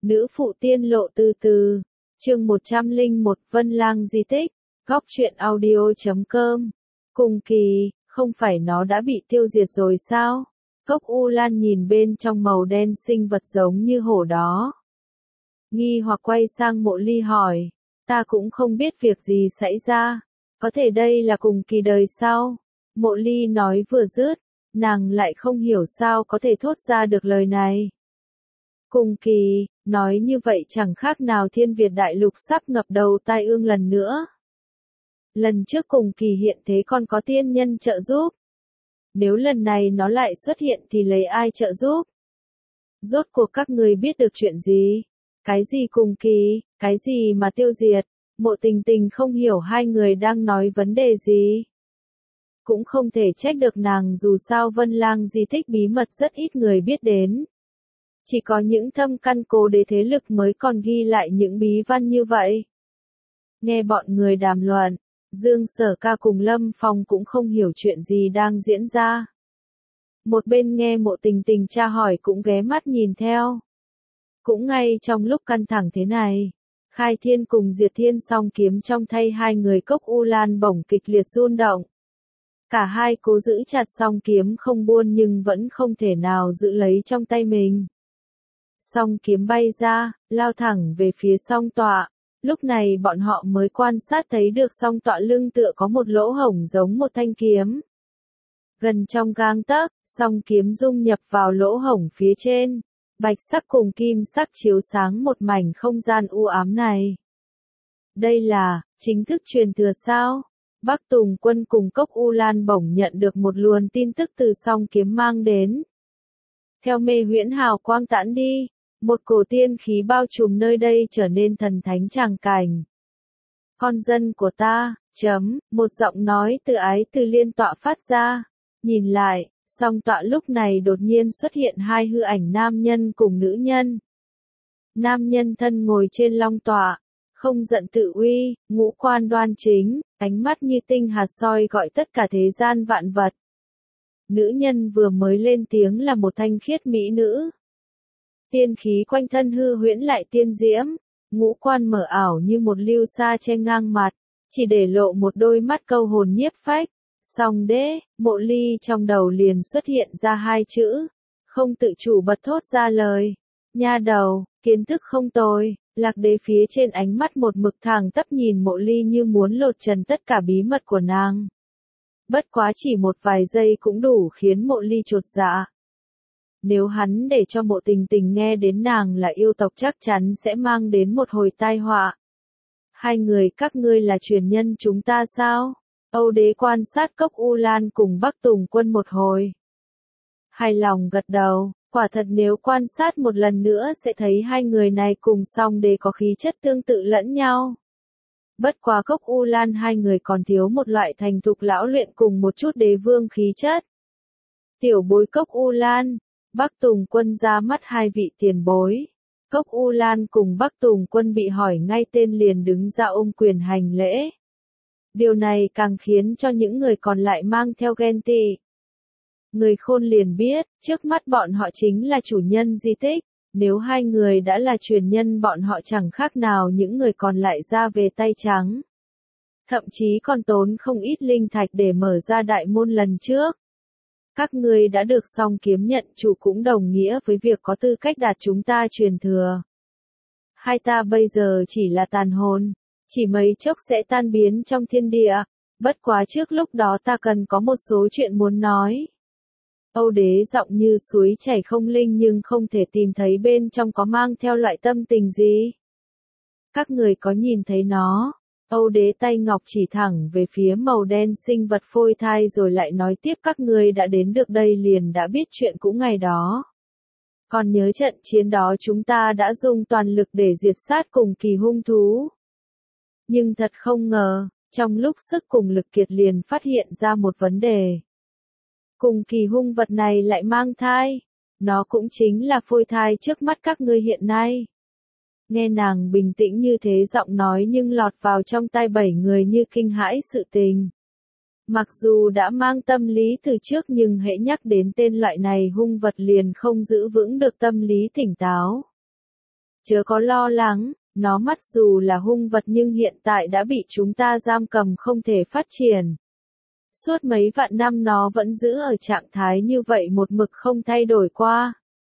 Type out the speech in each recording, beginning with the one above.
Nữ phụ tiên lộ từ từ. Chương 101 Vân Lang di tích. Góc truyện audio.com. Cùng kỳ, không phải nó đã bị tiêu diệt rồi sao? Cốc U Lan nhìn bên trong màu đen sinh vật giống như hổ đó. Nghi hoặc quay sang Mộ Ly hỏi. Ta cũng không biết việc gì xảy ra. Có thể đây là cùng kỳ đời sau. Mộ Ly nói vừa dứt, nàng lại không hiểu sao có thể thốt ra được lời này. Cùng kỳ, nói như vậy chẳng khác nào Thiên Việt đại lục sắp ngập đầu tai ương lần nữa. Lần trước cùng kỳ hiện thế còn có tiên nhân trợ giúp. Nếu lần này nó lại xuất hiện thì lấy ai trợ giúp? Rốt cuộc các người biết được chuyện gì? Cái gì cùng kỳ, cái gì mà tiêu diệt? Mộ Tình Tình không hiểu hai người đang nói vấn đề gì. Cũng không thể trách được nàng, dù sao Vân Lang di tích bí mật rất ít người biết đến. Chỉ có những thâm căn cố đế thế lực mới còn ghi lại những bí văn như vậy. Nghe bọn người đàm luận, Dương Sở Ca cùng Lâm Phong cũng không hiểu chuyện gì đang diễn ra. Một bên nghe Mộ Tình Tình tra hỏi cũng ghé mắt nhìn theo. Cũng ngay trong lúc căng thẳng thế này, Khai Thiên cùng Diệt Thiên song kiếm trong tay hai người Cốc U Lan bỗng kịch liệt run động. Cả hai cố giữ chặt song kiếm không buông nhưng vẫn không thể nào giữ lấy trong tay mình. Song kiếm bay ra, lao thẳng về phía song tọa. Lúc này bọn họ mới quan sát thấy được song tọa lưng tựa có một lỗ hổng giống một thanh kiếm. Gần trong gang tấc, song kiếm dung nhập vào lỗ hổng phía trên. Bạch sắc cùng kim sắc chiếu sáng một mảnh không gian u ám này. Đây là, chính thức truyền thừa sao? Bắc Tùng Quân cùng Cốc U Lan bỗng nhận được một luồng tin tức từ song kiếm mang đến. Theo mê huyễn hào quang tản đi, một cổ tiên khí bao trùm nơi đây trở nên thần thánh tràng cảnh. Con dân của ta, một giọng nói từ ái từ liên tọa phát ra. Nhìn lại, song tọa lúc này đột nhiên xuất hiện hai hư ảnh nam nhân cùng nữ nhân. Nam nhân thân ngồi trên long tọa, không giận tự uy, ngũ quan đoan chính, ánh mắt như tinh hạt soi gọi tất cả thế gian vạn vật. Nữ nhân vừa mới lên tiếng là một thanh khiết mỹ nữ. Tiên khí quanh thân hư huyễn lại tiên diễm, ngũ quan mở ảo như một lưu sa che ngang mặt, chỉ để lộ một đôi mắt câu hồn nhiếp phách. Song đế, Mộ Ly trong đầu liền xuất hiện ra hai chữ, không tự chủ bật thốt ra lời. Nha đầu, kiến thức không tồi. Lạc Đế phía trên ánh mắt một mực thẳng tắp nhìn Mộ Ly như muốn lột trần tất cả bí mật của nàng. Bất quá chỉ một vài giây cũng đủ khiến Mộ Ly chột dạ. Nếu hắn để cho Mộ Tình Tình nghe đến nàng là yêu tộc chắc chắn sẽ mang đến một hồi tai họa. Hai người các ngươi là truyền nhân chúng ta sao? Âu Đế quan sát Cốc U Lan cùng Bắc Tùng Quân một hồi. Hài lòng gật đầu, quả thật nếu quan sát một lần nữa sẽ thấy hai người này cùng song đế có khí chất tương tự lẫn nhau. Bất quá Cốc U Lan hai người còn thiếu một loại thành thục lão luyện cùng một chút đế vương khí chất. Tiểu bối Cốc U Lan, Bắc Tùng Quân ra mắt hai vị tiền bối. Cốc U Lan cùng Bắc Tùng Quân bị hỏi ngay tên liền đứng ra ôm quyền hành lễ. Điều này càng khiến cho những người còn lại mang theo ghen tị. Người khôn liền biết, trước mắt bọn họ chính là chủ nhân di tích, nếu hai người đã là truyền nhân bọn họ chẳng khác nào những người còn lại ra về tay trắng. Thậm chí còn tốn không ít linh thạch để mở ra đại môn lần trước. Các ngươi đã được song kiếm nhận chủ cũng đồng nghĩa với việc có tư cách đạt chúng ta truyền thừa. Hai ta bây giờ chỉ là tàn hồn, chỉ mấy chốc sẽ tan biến trong thiên địa, bất quá trước lúc đó ta cần có một số chuyện muốn nói. Âu Đế giọng như suối chảy không linh nhưng không thể tìm thấy bên trong có mang theo loại tâm tình gì. Các người có nhìn thấy nó? Âu Đế tay ngọc chỉ thẳng về phía màu đen sinh vật phôi thai rồi lại nói tiếp các người đã đến được đây liền đã biết chuyện cũ ngày đó. Còn nhớ trận chiến đó chúng ta đã dùng toàn lực để diệt sát cùng kỳ hung thú. Nhưng thật không ngờ, trong lúc sức cùng lực kiệt liền phát hiện ra một vấn đề. Cùng kỳ hung vật này lại mang thai. Nó cũng chính là phôi thai trước mắt các ngươi hiện nay. Nghe nàng bình tĩnh như thế giọng nói nhưng lọt vào trong tai bảy người như kinh hãi sự tình. Mặc dù đã mang tâm lý từ trước nhưng hễ nhắc đến tên loại này hung vật liền không giữ vững được tâm lý tỉnh táo. Chớ có lo lắng, nó mặc dù là hung vật nhưng hiện tại đã bị chúng ta giam cầm không thể phát triển. Suốt mấy vạn năm nó vẫn giữ ở trạng thái như vậy một mực không thay đổi qua.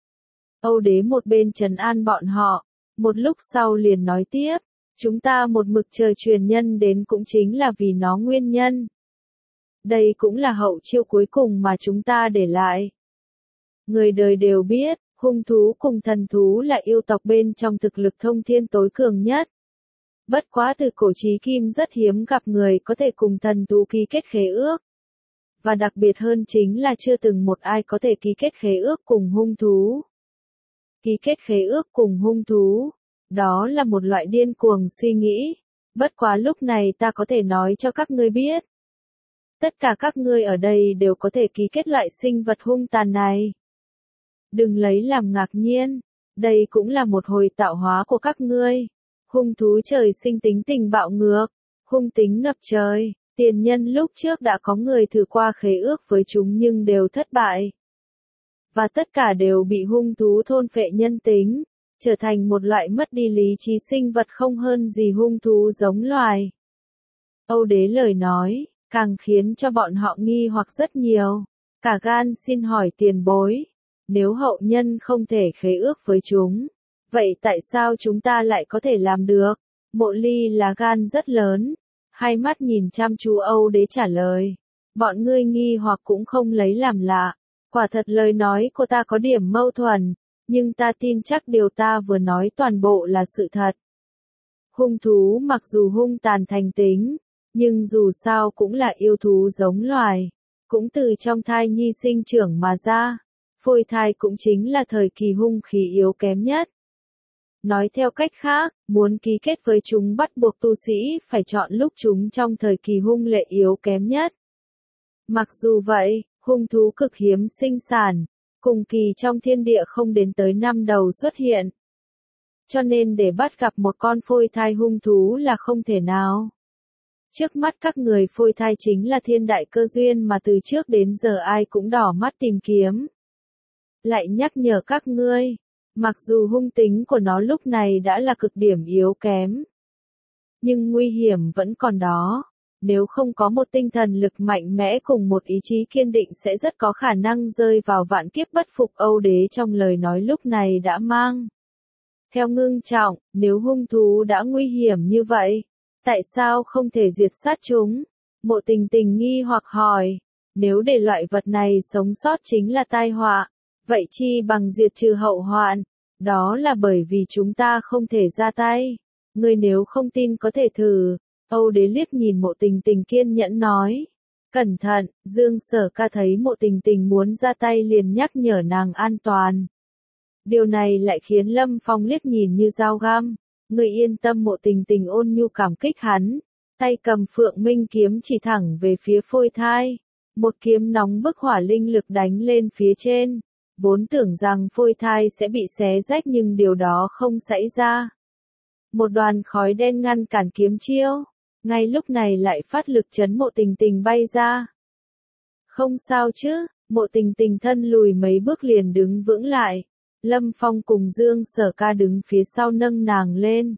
Âu đế một bên trấn an bọn họ, một lúc sau liền nói tiếp, chúng ta một mực chờ truyền nhân đến cũng chính là vì nó nguyên nhân. Đây cũng là hậu chiêu cuối cùng mà chúng ta để lại. Người đời đều biết, hung thú cùng thần thú là yêu tộc bên trong thực lực thông thiên tối cường nhất. Bất quá từ cổ chí kim rất hiếm gặp người có thể cùng thần thú ký kết khế ước. Và đặc biệt hơn chính là chưa từng một ai có thể ký kết khế ước cùng hung thú. Ký kết khế ước cùng hung thú, đó là một loại điên cuồng suy nghĩ. Bất quá lúc này ta có thể nói cho các ngươi biết. Tất cả các ngươi ở đây đều có thể ký kết loại sinh vật hung tàn này. Đừng lấy làm ngạc nhiên, đây cũng là một hồi tạo hóa của các ngươi. Hung thú trời sinh tính tình bạo ngược, hung tính ngập trời, tiền nhân lúc trước đã có người thử qua khế ước với chúng nhưng đều thất bại. Và tất cả đều bị hung thú thôn phệ nhân tính, trở thành một loại mất đi lý trí sinh vật không hơn gì hung thú giống loài. Âu đế lời nói, càng khiến cho bọn họ nghi hoặc rất nhiều. Cả gan xin hỏi tiền bối, nếu hậu nhân không thể khế ước với chúng, vậy tại sao chúng ta lại có thể làm được? Mộ Ly là gan rất lớn, hai mắt nhìn chăm chú Âu đế trả lời. Bọn ngươi nghi hoặc cũng không lấy làm lạ, quả thật lời nói của ta có điểm mâu thuẫn, nhưng ta tin chắc điều ta vừa nói toàn bộ là sự thật. Hung thú mặc dù hung tàn thành tính, nhưng dù sao cũng là yêu thú giống loài, cũng từ trong thai nhi sinh trưởng mà ra. Phôi thai cũng chính là thời kỳ hung khí yếu kém nhất. Nói theo cách khác, muốn ký kết với chúng bắt buộc tu sĩ phải chọn lúc chúng trong thời kỳ hung lệ yếu kém nhất. Mặc dù vậy, hung thú cực hiếm sinh sản, cùng kỳ trong thiên địa không đến tới năm đầu xuất hiện. Cho nên để bắt gặp một con phôi thai hung thú là không thể nào. Trước mắt các người phôi thai chính là thiên đại cơ duyên mà từ trước đến giờ ai cũng đỏ mắt tìm kiếm. Lại nhắc nhở các ngươi, mặc dù hung tính của nó lúc này đã là cực điểm yếu kém, nhưng nguy hiểm vẫn còn đó. Nếu không có một tinh thần lực mạnh mẽ cùng một ý chí kiên định sẽ rất có khả năng rơi vào vạn kiếp bất phục. Âu đế trong lời nói lúc này đã mang theo ngưng trọng, nếu hung thú đã nguy hiểm như vậy, tại sao không thể diệt sát chúng? Mộ Tình Tình nghi hoặc hỏi, nếu để loại vật này sống sót chính là tai họa, vậy chi bằng diệt trừ hậu hoạn, đó là bởi vì chúng ta không thể ra tay. Ngươi nếu không tin có thể thử. Âu đế liếc nhìn Mộ Tình Tình kiên nhẫn nói. Cẩn thận, Dương Sở Ca thấy Mộ Tình Tình muốn ra tay liền nhắc nhở nàng an toàn. Điều này lại khiến Lâm Phong liếc nhìn như dao găm. Người yên tâm. Mộ Tình Tình ôn nhu cảm kích hắn, tay cầm Phượng Minh kiếm chỉ thẳng về phía phôi thai. Một kiếm nóng bức hỏa linh lực đánh lên phía trên. Vốn tưởng rằng phôi thai sẽ bị xé rách nhưng điều đó không xảy ra. Một đoàn khói đen ngăn cản kiếm chiêu, ngay lúc này lại phát lực chấn Mộ Tình Tình bay ra. Không sao chứ, Mộ Tình Tình thân lùi mấy bước liền đứng vững lại. Lâm Phong cùng Dương Sở Ca đứng phía sau nâng nàng lên.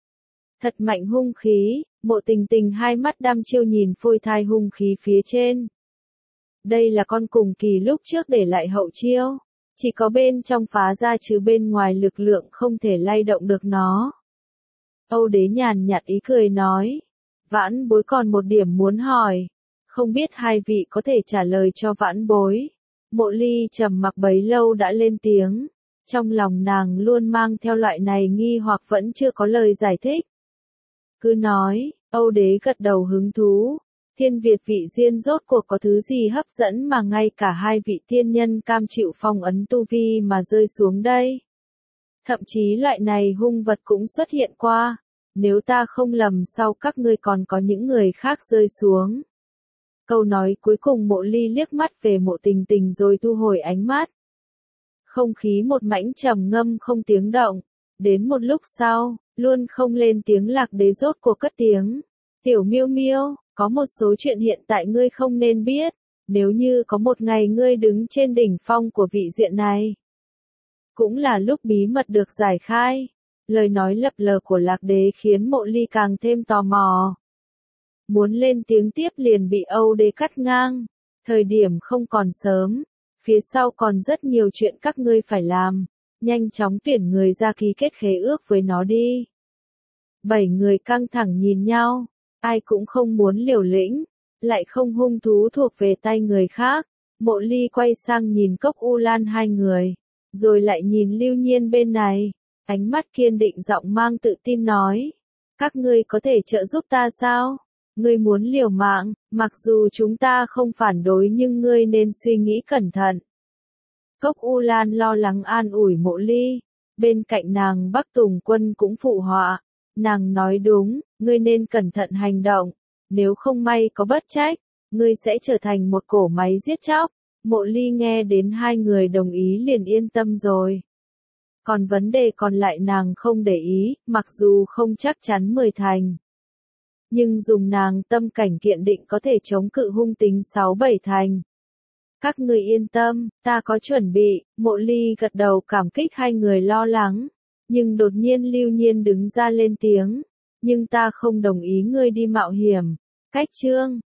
Thật mạnh hung khí, Mộ Tình Tình hai mắt đăm chiêu nhìn phôi thai hung khí phía trên. Đây là con cùng kỳ lúc trước để lại hậu chiêu. Chỉ có bên trong phá ra chứ bên ngoài lực lượng không thể lay động được nó. Âu đế nhàn nhạt ý cười nói. Vãn bối còn một điểm muốn hỏi. Không biết hai vị có thể trả lời cho vãn bối. Mộ Ly trầm mặc bấy lâu đã lên tiếng. Trong lòng nàng luôn mang theo loại này nghi hoặc vẫn chưa có lời giải thích. Cứ nói, Âu đế gật đầu hứng thú. Thiên Việt vị diên rốt cuộc có thứ gì hấp dẫn mà ngay cả hai vị tiên nhân cam chịu phong ấn tu vi mà rơi xuống đây. Thậm chí loại này hung vật cũng xuất hiện qua. Nếu ta không lầm sau các ngươi còn có những người khác rơi xuống. Câu nói cuối cùng Mộ Ly liếc mắt về Mộ Tình Tình rồi thu hồi ánh mắt. Không khí một mảnh trầm ngâm không tiếng động. Đến một lúc sau, luôn không lên tiếng Lạc Đế rốt cuộc cất tiếng. Tiểu Miêu Miêu, có một số chuyện hiện tại ngươi không nên biết. Nếu như có một ngày ngươi đứng trên đỉnh phong của vị diện này, cũng là lúc bí mật được giải khai. Lời nói lập lờ của Lạc Đế khiến Mộ Ly càng thêm tò mò. Muốn lên tiếng tiếp liền bị Âu Đế cắt ngang. Thời điểm không còn sớm, phía sau còn rất nhiều chuyện các ngươi phải làm, nhanh chóng tuyển người ra ký kết khế ước với nó đi. 7 người căng thẳng nhìn nhau, ai cũng không muốn liều lĩnh, lại không hung thú thuộc về tay người khác. Mộ Ly quay sang nhìn Cốc U Lan hai người, rồi lại nhìn Lưu Nhiên bên này, ánh mắt kiên định giọng mang tự tin nói. Các ngươi có thể trợ giúp ta sao? Ngươi muốn liều mạng, mặc dù chúng ta không phản đối nhưng ngươi nên suy nghĩ cẩn thận. Cốc U Lan lo lắng an ủi Mộ Ly, bên cạnh nàng Bắc Tùng Quân cũng phụ họa. Nàng nói đúng, ngươi nên cẩn thận hành động, nếu không may có bất trách, ngươi sẽ trở thành một cỗ máy giết chóc. Mộ Ly nghe đến hai người đồng ý liền yên tâm rồi. Còn vấn đề còn lại nàng không để ý, mặc dù không chắc chắn 10 thành. Nhưng dùng nàng tâm cảnh kiện định có thể chống cự hung tính 6-7 thành. Các ngươi yên tâm, ta có chuẩn bị. Mộ Ly gật đầu cảm kích hai người lo lắng. Nhưng đột nhiên Lưu Nhiên đứng ra lên tiếng. Nhưng ta không đồng ý ngươi đi mạo hiểm. Cách chương